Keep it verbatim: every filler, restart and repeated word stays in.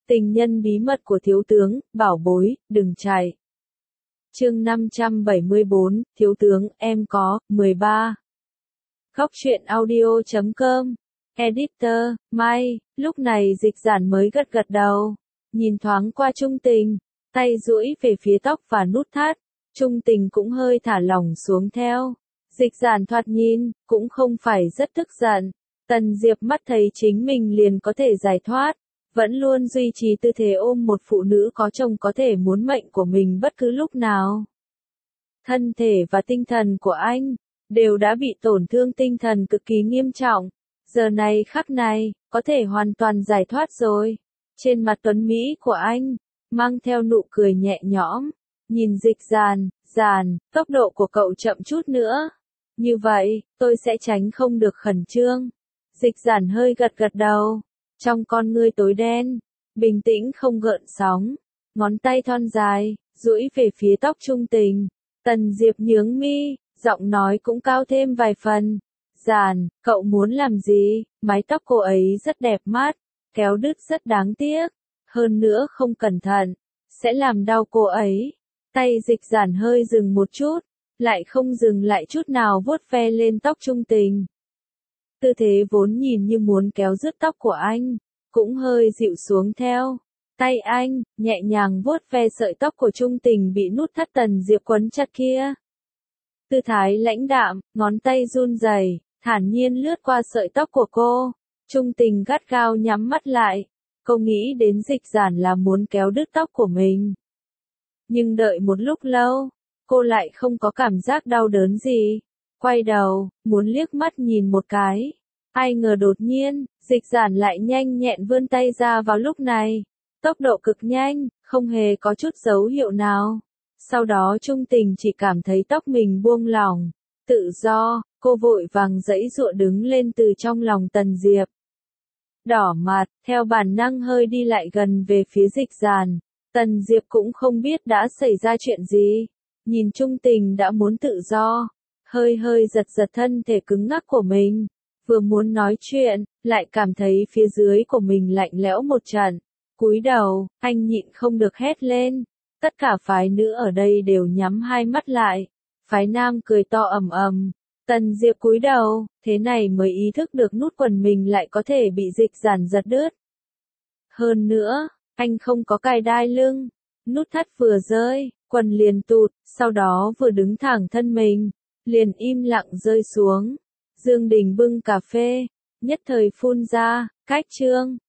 Tình nhân bí mật của thiếu tướng, bảo bối, đừng chạy. Chương năm trăm bảy mươi bốn, thiếu tướng, em có, mười ba. Góc truyện audio chấm com. Editor, Mai, lúc này Dịch Giản mới gật gật đầu. Nhìn thoáng qua Trung Tình, tay duỗi về phía tóc và nút thắt. Trung Tình cũng hơi thả lỏng xuống theo. Dịch Giản thoạt nhìn, cũng không phải rất tức giận. Tần Diệp mắt thấy chính mình liền có thể giải thoát. Vẫn luôn duy trì tư thế ôm một phụ nữ có chồng có thể muốn mệnh của mình bất cứ lúc nào. Thân thể và tinh thần của anh đều đã bị tổn thương tinh thần cực kỳ nghiêm trọng. Giờ này khắc này, có thể hoàn toàn giải thoát rồi. Trên mặt tuấn Mỹ của anh, mang theo nụ cười nhẹ nhõm. Nhìn Dịch Giản, Giản, tốc độ của cậu chậm chút nữa. Như vậy, tôi sẽ tránh không được khẩn trương. Dịch Giản hơi gật gật đầu. Trong con ngươi tối đen, bình tĩnh không gợn sóng, ngón tay thon dài, duỗi về phía tóc Trung Tình. Tần Diệp nhướng mi, giọng nói cũng cao thêm vài phần. Giản, cậu muốn làm gì? Mái tóc cô ấy rất đẹp mắt, kéo đứt rất đáng tiếc. Hơn nữa không cẩn thận, sẽ làm đau cô ấy. Tay Dịch Giản hơi dừng một chút, lại không dừng lại chút nào vuốt ve lên tóc Trung Tình. Tư thế vốn nhìn như muốn kéo rứt tóc của anh, cũng hơi dịu xuống theo. Tay anh, nhẹ nhàng vuốt ve sợi tóc của Trung Tình bị nút thắt Tần Diệp quấn chặt kia. Tư thái lãnh đạm, ngón tay run rẩy, thản nhiên lướt qua sợi tóc của cô. Trung Tình gắt gao nhắm mắt lại. Cô nghĩ đến Dịch Giản là muốn kéo đứt tóc của mình. Nhưng đợi một lúc lâu, cô lại không có cảm giác đau đớn gì. Quay đầu, muốn liếc mắt nhìn một cái. Ai ngờ đột nhiên, Dịch Giản lại nhanh nhẹn vươn tay ra vào lúc này. Tốc độ cực nhanh, không hề có chút dấu hiệu nào. Sau đó Trung Tình chỉ cảm thấy tóc mình buông lỏng. Tự do, cô vội vàng giãy giụa đứng lên từ trong lòng Tần Diệp. Đỏ mặt, theo bản năng hơi đi lại gần về phía Dịch Giản. Tần Diệp cũng không biết đã xảy ra chuyện gì. Nhìn Trung Tình đã muốn tự do. Hơi hơi giật giật thân thể cứng ngắc của mình. Vừa muốn nói chuyện, lại cảm thấy phía dưới của mình lạnh lẽo một trận. Cúi đầu, anh nhịn không được hét lên. Tất cả phái nữ ở đây đều nhắm hai mắt lại. Phái nam cười to ầm ầm. Tần Diệp cúi đầu, thế này mới ý thức được nút quần mình lại có thể bị Dịch Giản giật đứt. Hơn nữa, anh không có cài đai lưng. Nút thắt vừa rơi, quần liền tụt, sau đó vừa đứng thẳng thân mình, liền im lặng rơi xuống. Dương Đình bưng cà phê, nhất thời phun ra, cách chương.